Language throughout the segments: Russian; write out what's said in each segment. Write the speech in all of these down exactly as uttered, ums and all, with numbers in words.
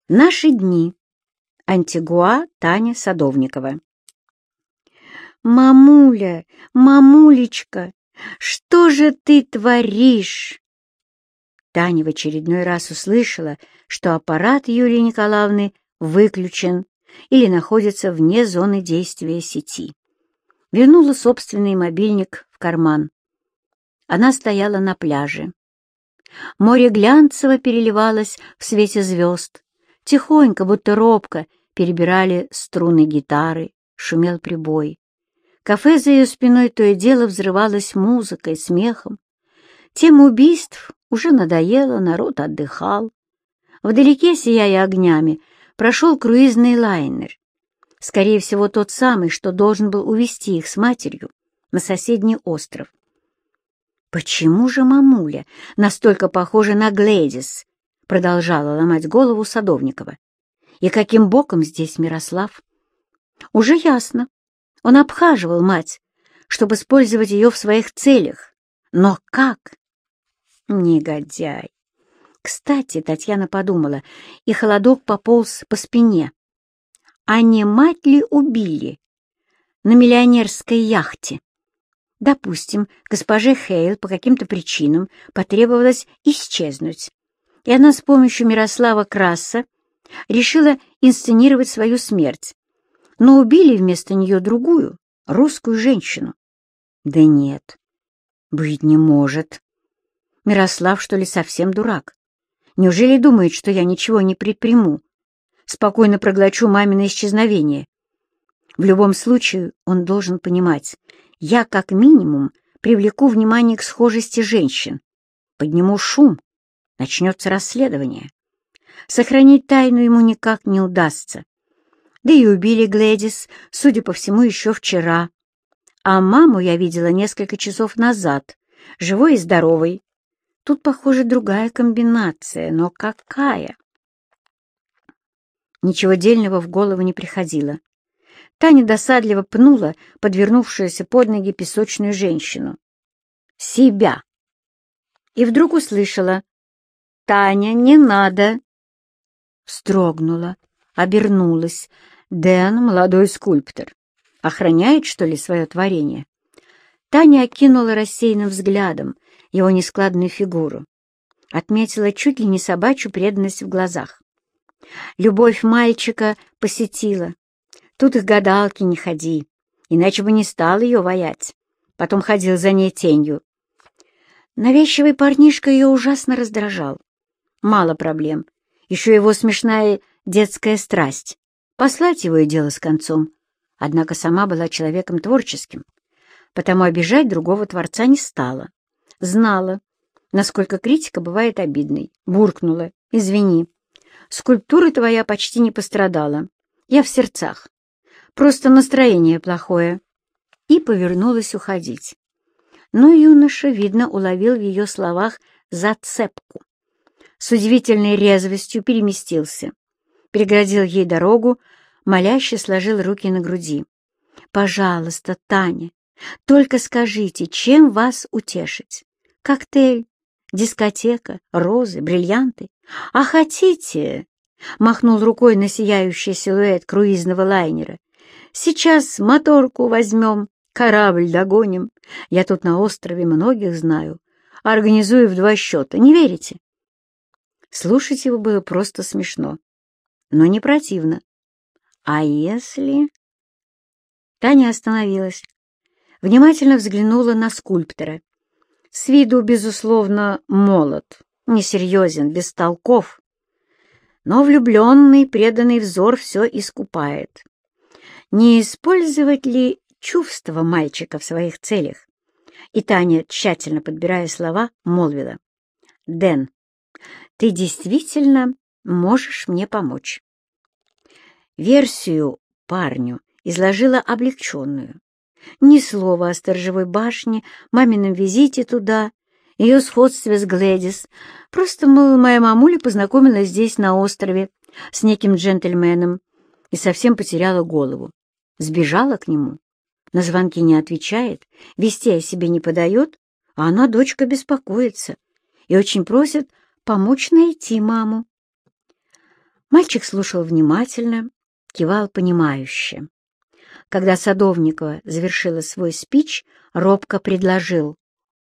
Наши дни. Антигуа Таня Садовникова. «Мамуля, мамулечка, что же ты творишь?» Таня в очередной раз услышала, что аппарат Юлии Николаевны выключен или находится вне зоны действия сети. Вернула собственный мобильник в карман. Она стояла на пляже. Море глянцево переливалось в свете звезд. Тихонько, будто робко, перебирали струны гитары, шумел прибой. Кафе за ее спиной то и дело взрывалось музыкой, смехом. Тема убийств уже надоела, народ отдыхал. Вдалеке, сияя огнями, прошел круизный лайнер. Скорее всего, тот самый, что должен был увезти их с матерью на соседний остров. «Почему же мамуля настолько похожа на Глэдис?» — продолжала ломать голову Садовникова. «И каким боком здесь Мирослав?» «Уже ясно. Он обхаживал мать, чтобы использовать ее в своих целях. Но как?» «Негодяй!» Кстати, Татьяна подумала, и холодок пополз по спине. А не мать ли убили на миллионерской яхте? Допустим, госпоже Хейл по каким-то причинам потребовалось исчезнуть, и она с помощью Мирослава Краса решила инсценировать свою смерть, но убили вместо нее другую, русскую женщину. Да нет, быть не может. Мирослав, что ли, совсем дурак? Неужели думает, что я ничего не предприму? Спокойно проглочу мамино исчезновение. В любом случае, он должен понимать, я, как минимум, привлеку внимание к схожести женщин, подниму шум, начнется расследование. Сохранить тайну ему никак не удастся. Да и убили Глэдис, судя по всему, еще вчера. А маму я видела несколько часов назад, живой и здоровой. Тут, похоже, другая комбинация, но какая? Ничего дельного в голову не приходило. Таня досадливо пнула подвернувшуюся под ноги песочную женщину. Себя. И вдруг услышала: «Таня, не надо!» Вздрогнула, обернулась. Дэн, молодой скульптор, охраняет, что ли, свое творение? Таня окинула рассеянным взглядом его нескладную фигуру. Отметила чуть ли не собачью преданность в глазах. Любовь мальчика посетила. Тут их гадалки не ходи, иначе бы не стал ее воять. Потом ходил за ней тенью. Навязчивый парнишка ее ужасно раздражал. Мало проблем. Еще его смешная детская страсть. Послать его и дело с концом. Однако сама была человеком творческим, потому обижать другого творца не стала. Знала, насколько критика бывает обидной. Буркнула: «Извини, скульптура твоя почти не пострадала. Я в сердцах. Просто настроение плохое». И повернулась уходить. Но юноша, видно, уловил в ее словах зацепку. С удивительной резвостью переместился, преградил ей дорогу, моляще сложил руки на груди. «Пожалуйста, Таня, только скажите, чем вас утешить? Коктейль, дискотека, розы, бриллианты? А хотите...» — махнул рукой на сияющий силуэт круизного лайнера. «Сейчас моторку возьмем, корабль догоним. Я тут на острове многих знаю. Организую в два счета. Не верите?» Слушать его было просто смешно, но не противно. «А если...» Таня остановилась, внимательно взглянула на скульптора. С виду, безусловно, молод, несерьезен, бестолков, но влюбленный, преданный взор все искупает. Не использовать ли чувства мальчика в своих целях? И Таня, тщательно подбирая слова, молвила: «Дэн, ты действительно можешь мне помочь». Версию парню изложила облегченную. Ни слова о сторожевой башне, мамином визите туда, ее сходстве с Глэдис. Просто, мол, моя мамуля познакомилась здесь, на острове, с неким джентльменом и совсем потеряла голову. Сбежала к нему. На звонки не отвечает, вести о себе не подает, а она, дочка, беспокоится и очень просит помочь найти маму. Мальчик слушал внимательно, кивал понимающе. Когда Садовникова завершила свой спич, робко предложил: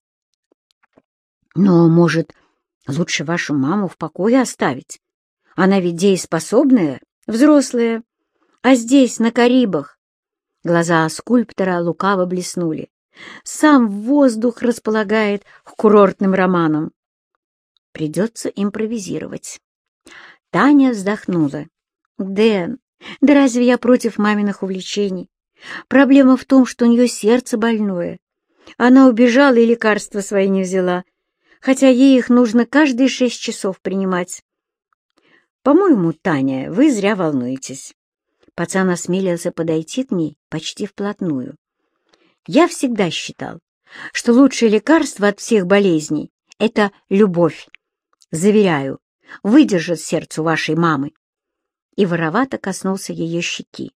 «Но, может, лучше вашу маму в покое оставить? Она ведь дееспособная, взрослая, а здесь, на Карибах...» Глаза скульптора лукаво блеснули. «Сам воздух располагает к курортным романам». Придется импровизировать. Таня вздохнула. «Дэн, да разве я против маминых увлечений? Проблема в том, что у нее сердце больное. Она убежала и лекарства свои не взяла, хотя ей их нужно каждые шесть часов принимать». «По-моему, Таня, вы зря волнуетесь». Пацан осмелился подойти к ней почти вплотную. «Я всегда считал, что лучшее лекарство от всех болезней — это любовь. Заверяю, выдержит сердцу вашей мамы». И воровато коснулся ее щеки.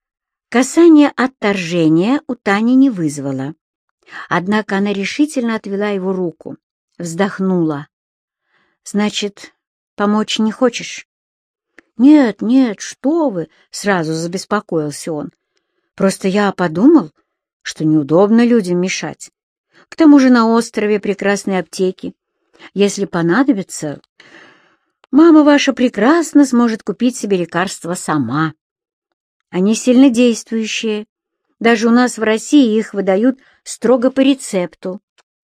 Касание отторжения у Тани не вызвало. Однако она решительно отвела его руку, вздохнула. «Значит, помочь не хочешь?» «Нет, нет, что вы!» — сразу забеспокоился он. «Просто я подумал, что неудобно людям мешать. К тому же на острове прекрасные аптеки. Если понадобится, мама ваша прекрасно сможет купить себе лекарства сама. Они сильнодействующие. Даже у нас в России их выдают строго по рецепту.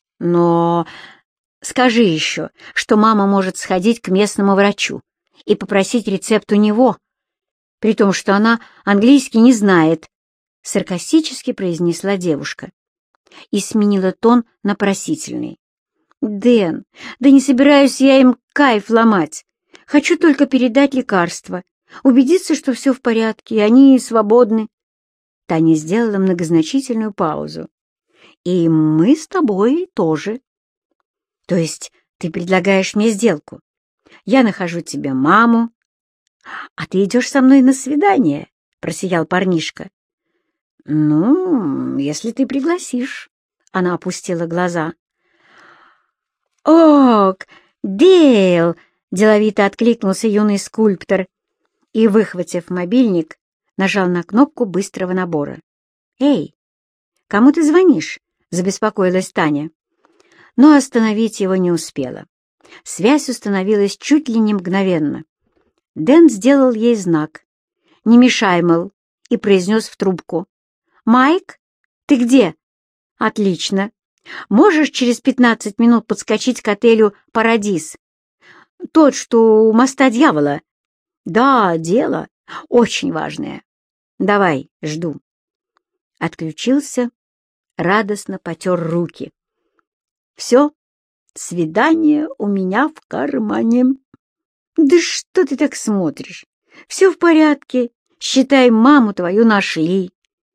Но скажи еще, что мама может сходить к местному врачу и попросить рецепт у него, при том, что она английский не знает», — саркастически произнесла девушка и сменила тон на просительный. «Дэн, да не собираюсь я им кайф ломать. Хочу только передать лекарство, убедиться, что все в порядке, и они свободны». Таня сделала многозначительную паузу. «И мы с тобой тоже». «То есть ты предлагаешь мне сделку? Я нахожу тебе маму, а ты идешь со мной на свидание?» — просиял парнишка. «Ну, если ты пригласишь». Она опустила глаза. «Ок, Дейл!» — деловито откликнулся юный скульптор и, выхватив мобильник, нажал на кнопку быстрого набора. «Эй, кому ты звонишь?» — забеспокоилась Таня. Но остановить его не успела. Связь установилась чуть ли не мгновенно. Дэн сделал ей знак «Не мешай, мол», и произнес в трубку: «Майк, ты где?» «Отлично. Можешь через пятнадцать минут подскочить к отелю «Парадис»? Тот, что у моста Дьявола». «Да, дело очень важное. Давай, жду». Отключился, радостно потер руки. «Все, свидание у меня в кармане». «Да что ты так смотришь? Все в порядке. Считай, маму твою нашли».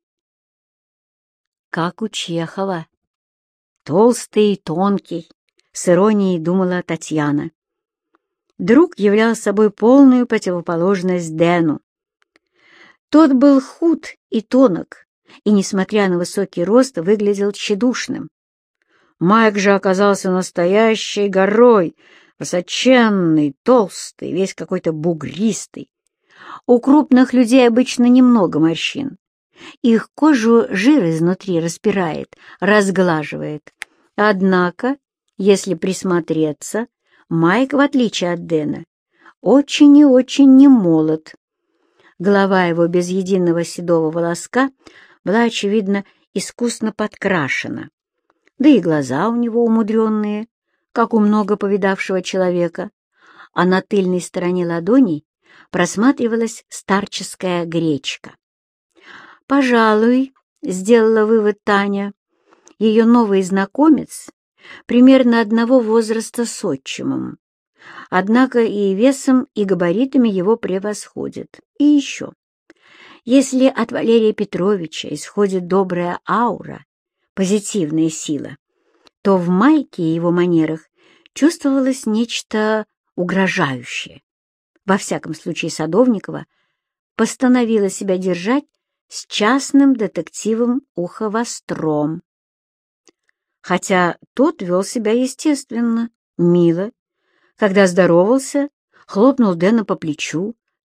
Как у Чехова. Толстый и тонкий, с иронией думала Татьяна. Друг являл собой полную противоположность Дэну. Тот был худ и тонок, и, несмотря на высокий рост, выглядел тщедушным. Майк же оказался настоящей горой, высоченный, толстый, весь какой-то бугристый. У крупных людей обычно немного морщин. Их кожу жир изнутри распирает, разглаживает. Однако, если присмотреться, Майк, в отличие от Дэна, очень и очень не молод. Голова его без единого седого волоска была, очевидно, искусно подкрашена. Да и глаза у него умудренные, как у много повидавшего человека, а на тыльной стороне ладоней просматривалась старческая гречка. «Пожалуй», — сделала вывод Таня, — ее новый знакомец примерно одного возраста с отчимом, однако и весом, и габаритами его превосходит. И еще, если от Валерия Петровича исходит добрая аура, позитивная сила, то в Майке и его манерах чувствовалось нечто угрожающее. Во всяком случае, Садовникова постановила себя держать с частным детективом ухо востром. Хотя тот вел себя естественно, мило. Когда здоровался, хлопнул Дэна по плечу,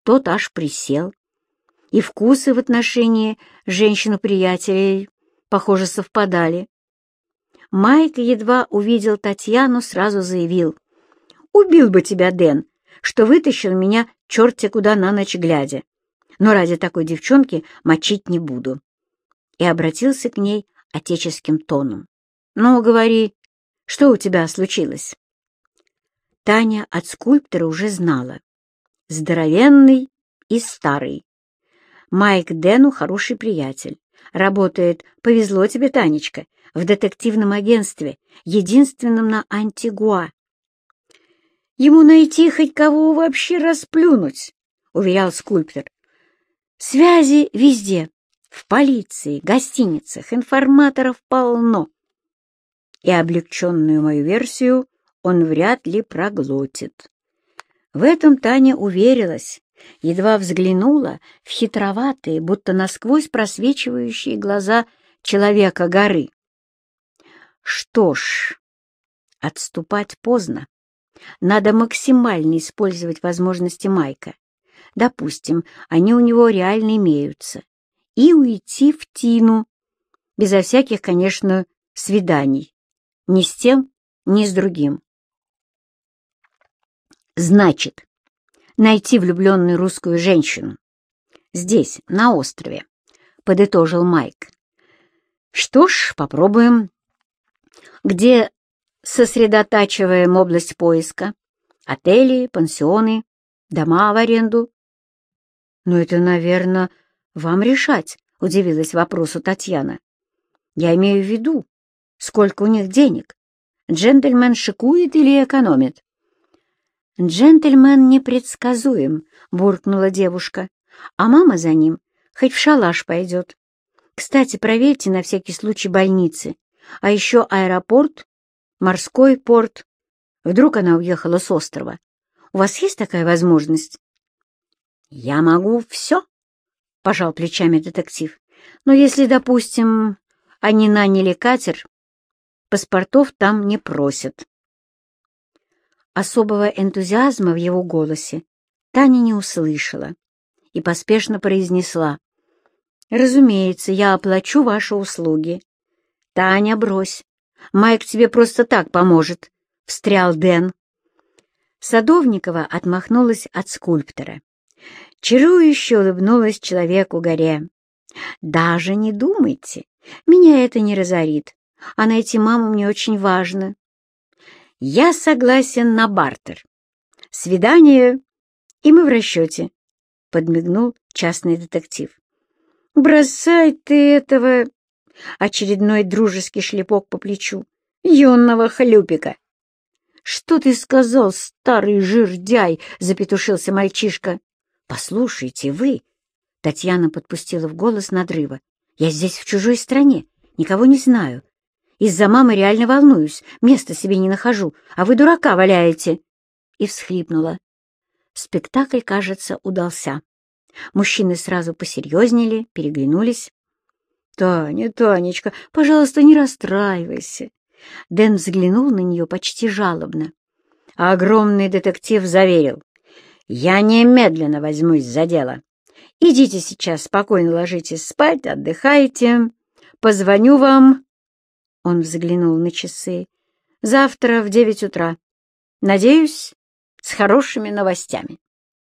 тот аж присел. И вкусы в отношении женщин-приятелей, похоже, совпадали. Майк едва увидел Татьяну, сразу заявил: «Убил бы тебя, Дэн, что вытащил меня черти куда на ночь глядя, но ради такой девчонки мочить не буду». И обратился к ней отеческим тоном: «Ну, говори, что у тебя случилось?» Таня от скульптора уже знала. Здоровенный и старый. Майк Дэну хороший приятель. Работает, повезло тебе, Танечка, в детективном агентстве, единственном на Антигуа. Ему найти хоть кого вообще расплюнуть, уверял скульптор. Связи везде, в полиции, гостиницах, информаторов полно. И облегченную мою версию он вряд ли проглотит. В этом Таня уверилась, едва взглянула в хитроватые, будто насквозь просвечивающие глаза человека-горы. Что ж, отступать поздно. Надо максимально использовать возможности Майка. Допустим, они у него реально имеются. И уйти в тину. Безо всяких, конечно, свиданий. Ни с тем, ни с другим. Значит, найти влюбленную русскую женщину. Здесь, на острове, подытожил Майк. Что ж, попробуем. Где сосредотачиваем область поиска? Отели, пансионы, дома в аренду? Ну, это, наверное, вам решать, удивилась вопросу Татьяна. Я имею в виду, сколько у них денег? Джентльмен шикует или экономит? «Джентльмен непредсказуем», — буркнула девушка, «а мама за ним хоть в шалаш пойдет. Кстати, проверьте на всякий случай больницы, а еще аэропорт, морской порт. Вдруг она уехала с острова. У вас есть такая возможность?» «Я могу все», — пожал плечами детектив. «Но если, допустим, они наняли катер, паспортов там не просят». Особого энтузиазма в его голосе Таня не услышала и поспешно произнесла: «Разумеется, я оплачу ваши услуги». «Таня, брось, Майк тебе просто так поможет», — встрял Дэн. Садовникова отмахнулась от скульптора. Чарующе улыбнулась человеку-горе. «Даже не думайте, меня это не разорит, а найти маму мне очень важно». «Я согласен на бартер. Свидание, и мы в расчете», — подмигнул частный детектив. «Бросай ты этого!» — очередной дружеский шлепок по плечу. «Юного хлюпика!» «Что ты сказал, старый жирдяй?» — запетушился мальчишка. «Послушайте, вы...» — Татьяна подпустила в голос надрыва. «Я здесь в чужой стране, никого не знаю. Из-за мамы реально волнуюсь, места себе не нахожу, а вы дурака валяете!» И всхлипнула. Спектакль, кажется, удался. Мужчины сразу посерьезнели, переглянулись. «Таня, Танечка, пожалуйста, не расстраивайся!» Дэн взглянул на нее почти жалобно. А огромный детектив заверил: «Я немедленно возьмусь за дело. Идите сейчас, спокойно ложитесь спать, отдыхайте. Позвоню вам...» Он взглянул на часы. «Завтра в девять утра. Надеюсь, с хорошими новостями».